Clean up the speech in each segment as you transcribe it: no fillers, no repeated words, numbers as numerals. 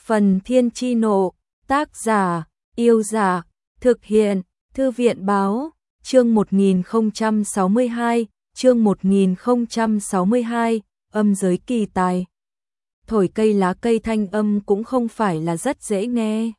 Phần Thiên Chi Nộ, tác giả, Yêu Giả, thực hiện, Thư viện Báo, chương 1062, chương 1062, âm giới kỳ tài. Thổi cây lá cây thanh âm cũng không phải là rất dễ nghe.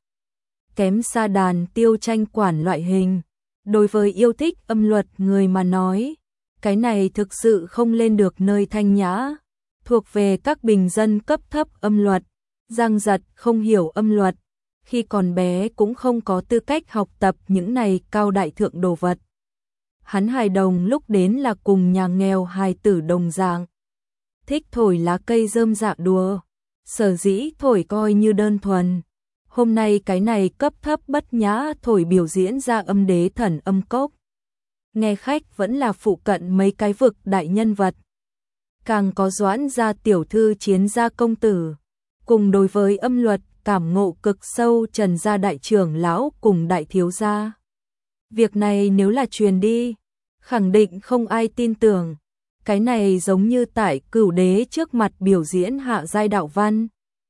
Kém xa đàn tiêu tranh quản loại hình. Đối với yêu thích âm luật người mà nói, cái này thực sự không lên được nơi thanh nhã, thuộc về các bình dân cấp thấp âm luật. Giang Giật không hiểu âm luật, khi còn bé cũng không có tư cách học tập những này cao đại thượng đồ vật. Hắn hài đồng lúc đến là cùng nhà nghèo hài tử đồng dạng, thích thổi lá cây rơm rạ đùa, sở dĩ thổi coi như đơn thuần. Hôm nay cái này cấp thấp bất nhã thổi biểu diễn ra âm đế thần âm cốc. Nghe khách vẫn là phụ cận mấy cái vực đại nhân vật. Càng có Doãn gia tiểu thư Chiến gia công tử. Cùng đối với âm luật cảm ngộ cực sâu Trần gia đại trưởng lão cùng đại thiếu gia. Việc này nếu là truyền đi, khẳng định không ai tin tưởng. Cái này giống như tại Cửu đế trước mặt biểu diễn hạ giai đạo văn,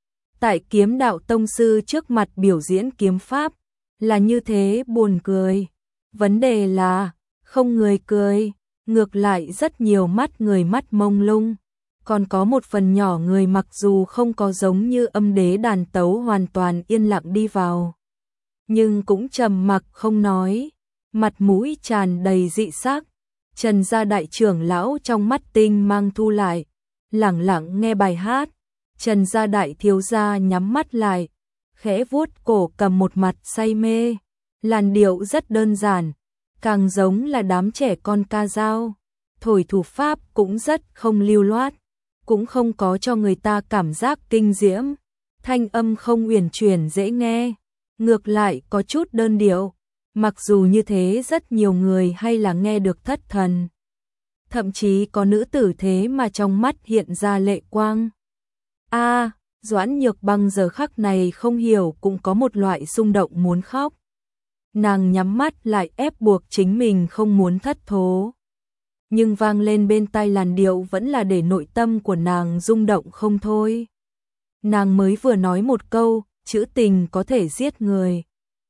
tại Kiếm đạo tông sư trước mặt biểu diễn kiếm pháp, là như thế buồn cười. Vấn đề là, không người cười, ngược lại rất nhiều mắt người mắt mông lung. Còn có một phần nhỏ người mặc dù không có giống như âm đế đàn tấu hoàn toàn yên lặng đi vào, nhưng cũng trầm mặc không nói, mặt mũi tràn đầy dị sắc. Trần gia đại trưởng lão trong mắt tinh mang thu lại, lẳng lặng nghe bài hát. Trần gia đại thiếu gia nhắm mắt lại, khẽ vuốt cổ cầm một mặt say mê. Làn điệu rất đơn giản, càng giống là đám trẻ con ca dao. Thổi thủ pháp cũng rất không lưu loát, cũng không có cho người ta cảm giác kinh diễm. Thanh âm không uyển chuyển dễ nghe, ngược lại có chút đơn điệu. Mặc dù như thế rất nhiều người hay là nghe được thất thần. Thậm chí có nữ tử thế mà trong mắt hiện ra lệ quang. Doãn Nhược Băng giờ khắc này không hiểu cũng có một loại xung động muốn khóc. Nàng nhắm mắt lại ép buộc chính mình không muốn thất thố. Nhưng vang lên bên tai làn điệu vẫn là để nội tâm của nàng rung động không thôi. Nàng mới vừa nói một câu, chữ tình có thể giết người.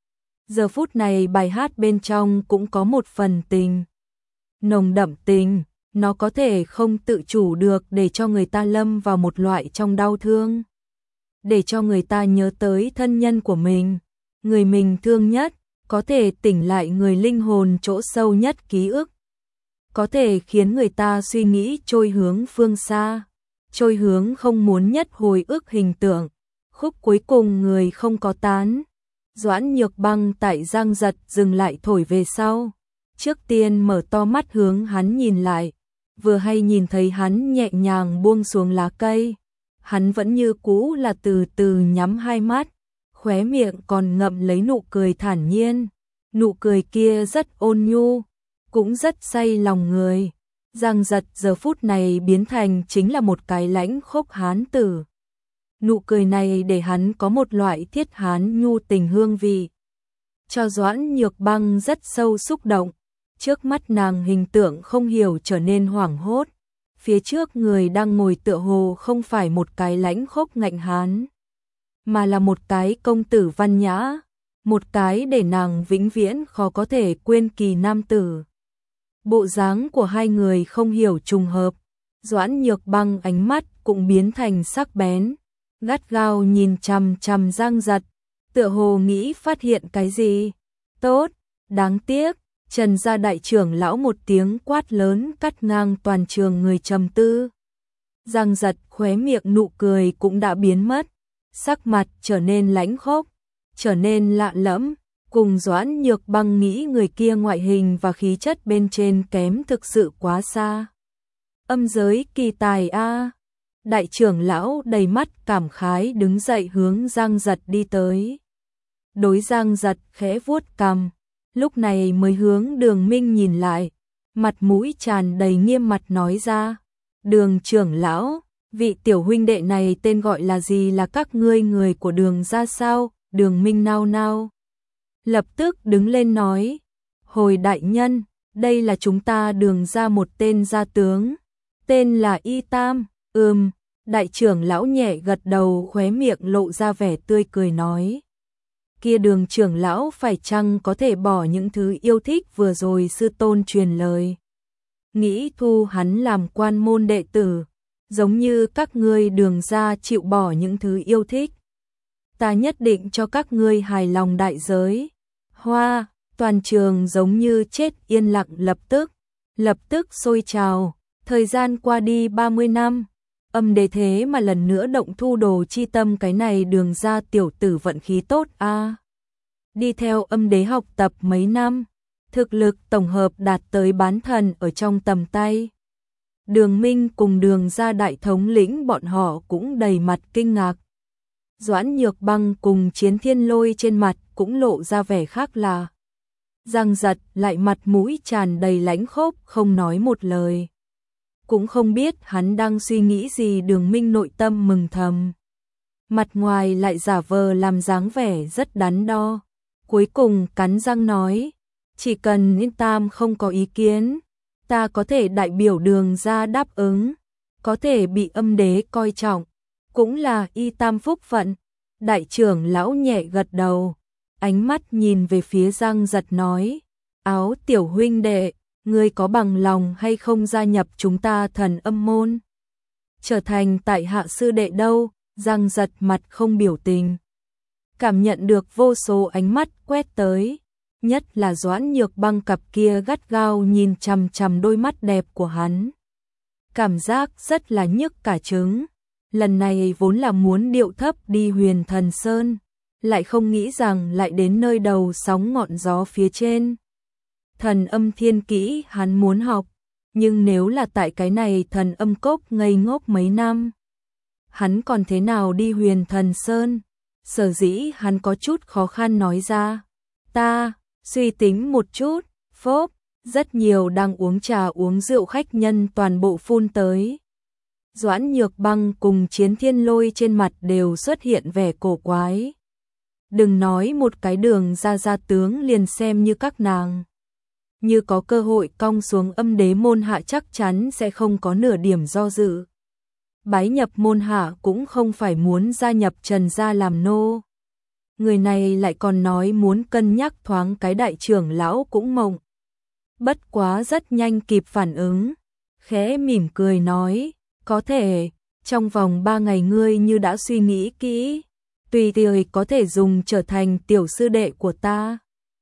Giờ phút này bài hát bên trong cũng có một phần tình. Nồng đậm tình, nó có thể không tự chủ được để cho người ta lâm vào một loại trong đau thương. Để cho người ta nhớ tới thân nhân của mình, người mình thương nhất, có thể tỉnh lại người linh hồn chỗ sâu nhất ký ức. Có thể khiến người ta suy nghĩ trôi hướng phương xa, trôi hướng không muốn nhất hồi ức hình tượng. Khúc cuối cùng người không có tán. Doãn Nhược Băng tại Giang Giật dừng lại thổi về sau. Trước tiên mở to mắt hướng hắn nhìn lại, vừa hay nhìn thấy hắn nhẹ nhàng buông xuống lá cây. Hắn vẫn như cũ là từ từ nhắm hai mắt, khóe miệng còn ngậm lấy nụ cười thản nhiên. Nụ cười kia rất ôn nhu, cũng rất say lòng người. Giang Giật giờ phút này biến thành chính là một cái lãnh khốc hán tử. Nụ cười này để hắn có một loại thiết hán nhu tình hương vị, cho Doãn Nhược Băng rất sâu xúc động. Trước mắt nàng hình tượng không hiểu trở nên hoảng hốt. Phía trước người đang ngồi tựa hồ không phải một cái lãnh khốc ngạnh hán, mà là một cái công tử văn nhã, một cái để nàng vĩnh viễn khó có thể quên kỳ nam tử. Bộ dáng của hai người không hiểu trùng hợp, Doãn Nhược Băng ánh mắt cũng biến thành sắc bén, gắt gao nhìn chằm chằm Giang Giật, tựa hồ nghĩ phát hiện cái gì. Tốt, đáng tiếc. Trần gia đại trưởng lão một tiếng quát lớn cắt ngang toàn trường người trầm tư. Giang Giật khóe miệng nụ cười cũng đã biến mất, sắc mặt trở nên lãnh khốc, trở nên lạ lẫm. Cùng Doãn Nhược Băng nghĩ người kia ngoại hình và khí chất bên trên kém thực sự quá xa. Âm giới kỳ tài a. Đại trưởng lão đầy mắt cảm khái đứng dậy hướng Giang Giật đi tới. Đối Giang Giật khẽ vuốt cằm, lúc này mới hướng Đường Minh nhìn lại, mặt mũi tràn đầy nghiêm mặt nói ra: Đường trưởng lão, vị tiểu huynh đệ này tên gọi là gì, là các ngươi người của Đường gia sao? Đường Minh nao nao, lập tức đứng lên nói: Hồi đại nhân, đây là chúng ta Đường gia một tên gia tướng, tên là Y Tam. Đại trưởng lão nhẹ gật đầu, khóe miệng lộ ra vẻ tươi cười nói. Kia Đường trưởng lão phải chăng có thể bỏ những thứ yêu thích vừa rồi sư tôn truyền lời. Nghĩ thu hắn làm quan môn đệ tử, giống như các ngươi Đường gia chịu bỏ những thứ yêu thích. Ta nhất định cho các ngươi hài lòng đại giới. Hoa, toàn trường giống như chết yên lặng lập tức sôi trào. Thời gian qua đi 30 năm, Âm Đế thế mà lần nữa động thu Đồ chi tâm, cái này Đường gia tiểu tử vận khí tốt a. Đi theo Âm Đế học tập mấy năm, thực lực tổng hợp đạt tới bán thần ở trong tầm tay. Đường Minh cùng Đường gia đại thống lĩnh bọn họ cũng đầy mặt kinh ngạc. Doãn Nhược Băng cùng Chiến Thiên Lôi trên mặt cũng lộ ra vẻ khác lạ. Giang Giật lại mặt mũi tràn đầy lãnh khốc, không nói một lời. Cũng không biết hắn đang suy nghĩ gì. Đường Minh nội tâm mừng thầm, mặt ngoài lại giả vờ làm dáng vẻ rất đắn đo. Cuối cùng cắn răng nói, chỉ cần Yên Tam không có ý kiến, ta có thể đại biểu Đường gia đáp ứng, có thể bị Âm Đế coi trọng, cũng là Y Tam phúc phận. Đại trưởng lão nhẹ gật đầu, ánh mắt nhìn về phía Giang Giật nói, Áo tiểu huynh đệ, ngươi có bằng lòng hay không gia nhập chúng ta Thần Âm môn? Trở thành tại hạ sư đệ đâu? Giang Giật mặt không biểu tình. Cảm nhận được vô số ánh mắt quét tới, nhất là Doãn Nhược Băng cặp kia gắt gao nhìn chằm chằm đôi mắt đẹp của hắn. Cảm giác rất là nhức cả trứng. Lần này vốn là muốn điệu thấp đi Huyền Thần Sơn, lại không nghĩ rằng lại đến nơi đầu sóng ngọn gió phía trên. Thần Âm thiên kỹ hắn muốn học, nhưng nếu là tại cái này Thần Âm cốc ngây ngốc mấy năm, hắn còn thế nào đi Huyền Thần Sơn? Sở dĩ hắn có chút khó khăn nói ra, ta suy tính một chút. Phốp, rất nhiều đang uống trà uống rượu khách nhân toàn bộ phun tới. Doãn Nhược Băng cùng Chiến Thiên Lôi trên mặt đều xuất hiện vẻ cổ quái. Đừng nói một cái Đường gia tướng, liền xem như các nàng, như có cơ hội cong xuống Âm Đế môn hạ chắc chắn sẽ không có nửa điểm do dự. Bái nhập môn hạ cũng không phải muốn gia nhập Trần gia làm nô. Người này lại còn nói muốn cân nhắc thoáng cái đại trưởng lão cũng mộng. Bất quá rất nhanh kịp phản ứng, khẽ mỉm cười nói, có thể, trong vòng 3 ngày ngươi như đã suy nghĩ kỹ, tùy thời có thể dùng trở thành tiểu sư đệ của ta.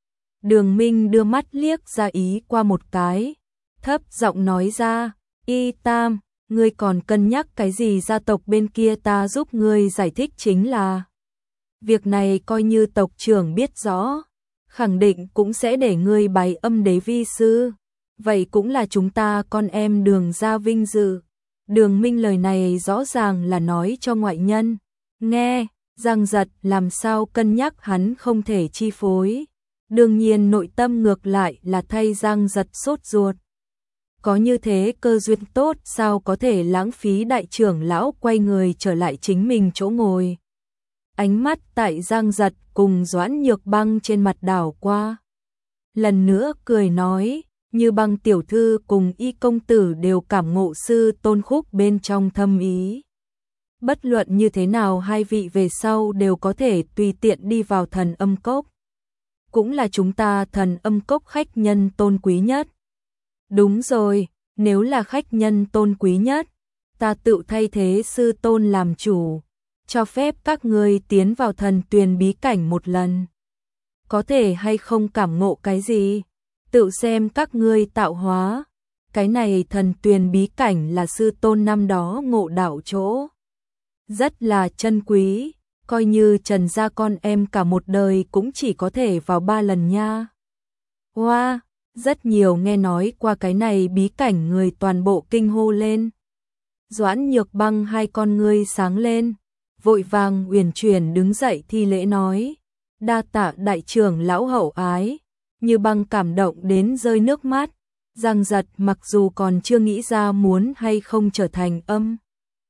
Đường Minh đưa mắt liếc ra ý qua một cái, thấp giọng nói ra, Y Tam, ngươi còn cân nhắc cái gì? Gia tộc bên kia ta giúp ngươi giải thích, chính là việc này coi như tộc trưởng biết rõ, khẳng định cũng sẽ để ngươi bái Âm Đế vi sư, vậy cũng là chúng ta con em Đường gia vinh dự. Đường Minh lời này rõ ràng là nói cho ngoại nhân nghe. Giang Giật làm sao cân nhắc hắn không thể chi phối, đương nhiên nội tâm ngược lại là thay Giang Giật sốt ruột. Có như thế cơ duyên tốt sao có thể lãng phí? Đại trưởng lão quay người trở lại chính mình chỗ ngồi. Ánh mắt tại Giang Giật cùng Doãn Nhược Băng trên mặt đảo qua. Lần nữa cười nói, như Băng tiểu thư cùng Y công tử đều cảm ngộ sư tôn khúc bên trong thâm ý. Bất luận như thế nào hai vị về sau đều có thể tùy tiện đi vào Thần Âm cốc. Cũng là chúng ta Thần Âm cốc khách nhân tôn quý nhất. Đúng rồi, nếu là khách nhân tôn quý nhất, ta tự thay thế sư tôn làm chủ, cho phép các ngươi tiến vào thần tuyền bí cảnh một lần. Có thể hay không cảm ngộ cái gì, tự xem các ngươi tạo hóa. Cái này thần tuyền bí cảnh là sư tôn năm đó ngộ đạo chỗ, rất là chân quý, coi như Trần gia con em cả một đời cũng chỉ có thể vào 3 lần nha. Wow, rất nhiều nghe nói qua cái này bí cảnh người toàn bộ kinh hô lên. Doãn Nhược Băng hai con ngươi sáng lên, vội vàng uyển chuyển đứng dậy thi lễ nói, đa tạ đại trưởng lão hậu ái. Như Băng cảm động đến rơi nước mắt. Giang Giật mặc dù còn chưa nghĩ ra muốn hay không trở thành Âm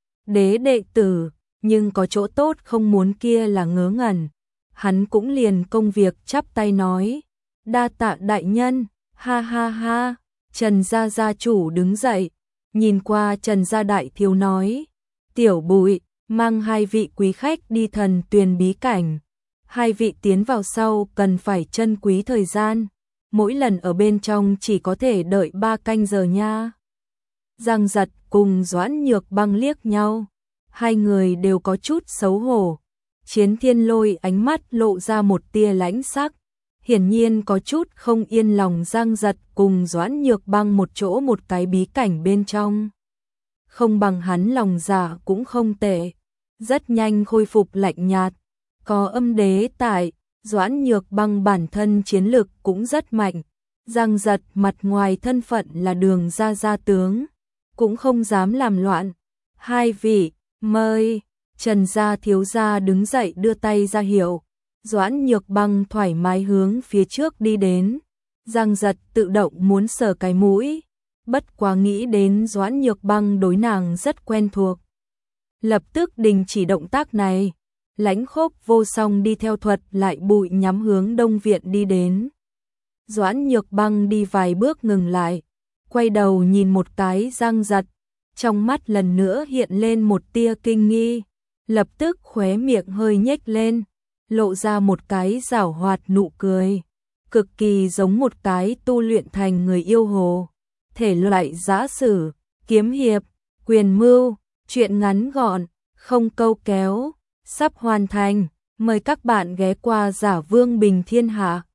Đế đệ tử, nhưng có chỗ tốt không muốn kia là ngớ ngẩn. Hắn cũng liền công việc chắp tay nói, đa tạ đại nhân. Ha ha ha. Trần gia gia chủ đứng dậy, nhìn qua Trần gia đại thiếu nói, Tiểu Bụi, mang hai vị quý khách đi Thần Tuyền bí cảnh. Hai vị tiến vào sau cần phải trân quý thời gian, mỗi lần ở bên trong chỉ có thể đợi 3 canh giờ nha. Giang Giật cùng Doãn Nhược Băng liếc nhau, hai người đều có chút xấu hổ. Chiến Thiên Lôi ánh mắt lộ ra một tia lãnh sắc, hiển nhiên có chút không yên lòng Giang Giật cùng Doãn Nhược Băng một chỗ một cái bí cảnh bên trong. Không bằng hắn lòng dạ cũng không tệ, rất nhanh khôi phục lạnh nhạt. Có âm đế tại, Doãn Nhược Băng bản thân chiến lực cũng rất mạnh. Giang Giật mặt ngoài thân phận là Đường gia tướng, cũng không dám làm loạn. Hai vị, mời. Trần gia thiếu gia đứng dậy đưa tay ra hiệu. Doãn Nhược Băng thoải mái hướng phía trước đi đến. Giang Giật tự động muốn sờ cái mũi, bất quá nghĩ đến Doãn Nhược Băng đối nàng rất quen thuộc, lập tức đình chỉ động tác này. Lãnh Khốc Vô Song đi theo Thuật Lại Bụi nhắm hướng Đông Viện đi đến. Doãn Nhược Băng đi vài bước ngừng lại, quay đầu nhìn một cái Giang Giật, trong mắt lần nữa hiện lên một tia kinh nghi, lập tức khóe miệng hơi nhếch lên, lộ ra một cái giảo hoạt nụ cười, cực kỳ giống một cái tu luyện thành người yêu hồ. Thể loại giã sử, kiếm hiệp, quyền mưu, truyện ngắn gọn, không câu kéo, sắp hoàn thành, mời các bạn ghé qua Giả Vương Bình Thiên Hạ.